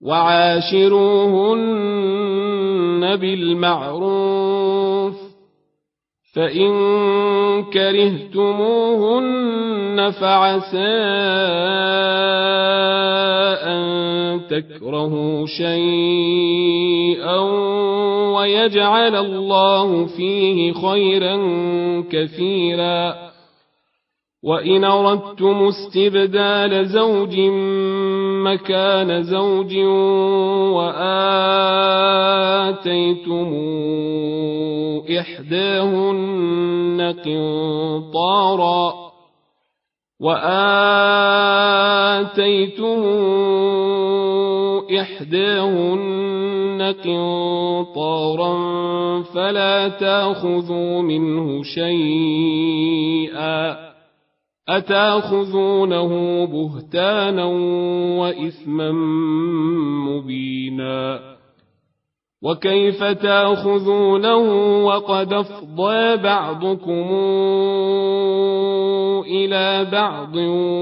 وعاشروهن بالمعروف فإن كرهتموهن فعسى أن تكرهوا شيئا ويجعل الله فيه خيرا كثيرا وإن أردتم استبدال زوج مكان زوج وآتيتم إحداهن قنطارا فلا تأخذوا منه شيئا أتأخذونه بهتانا وإثما مبينا وكيف تأخذونه وقد أفضى بعضكم إلى بعض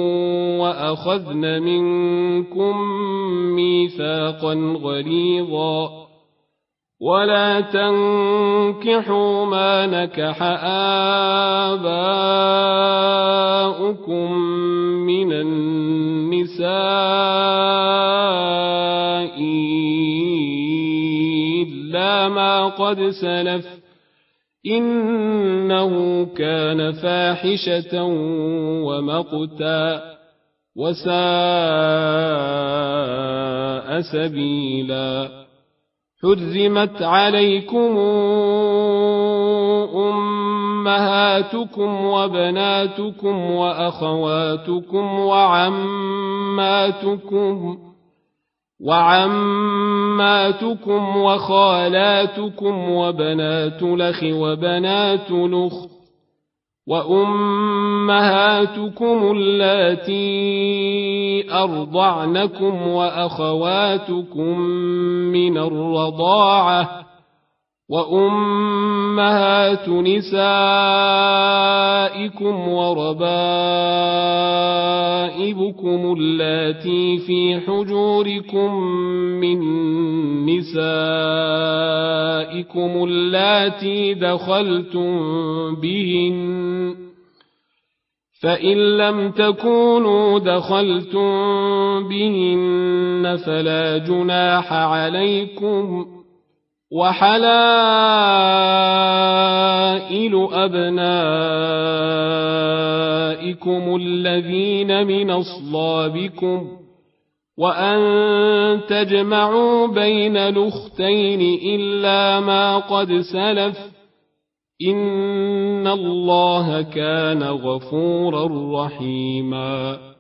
وأخذن منكم ميثاقا غليظا ولا تنكحوا ما نكح آباؤكم من النساء إلا ما قد سلف إنه كان فاحشة ومقتا وساء سبيلا حرمت عليكم أمهاتكم وبناتكم وأخواتكم وعماتكم وخالاتكم وبنات الأخ وبنات الأخت وأمهاتكم اللاتي أرضعنكم وأخواتكم من الرضاعة وأمهات نسائكم وربائبكم اللاتي في حجوركم من نسائكم اللاتي دخلتم بهن فإن لم تكونوا دخلتم بهن فلا جناح عليكم وحلائل أبنائكم الذين من أصلابكم وأن تجمعوا بين الأختين إلا ما قد سلف إن الله كان غفورا رحيما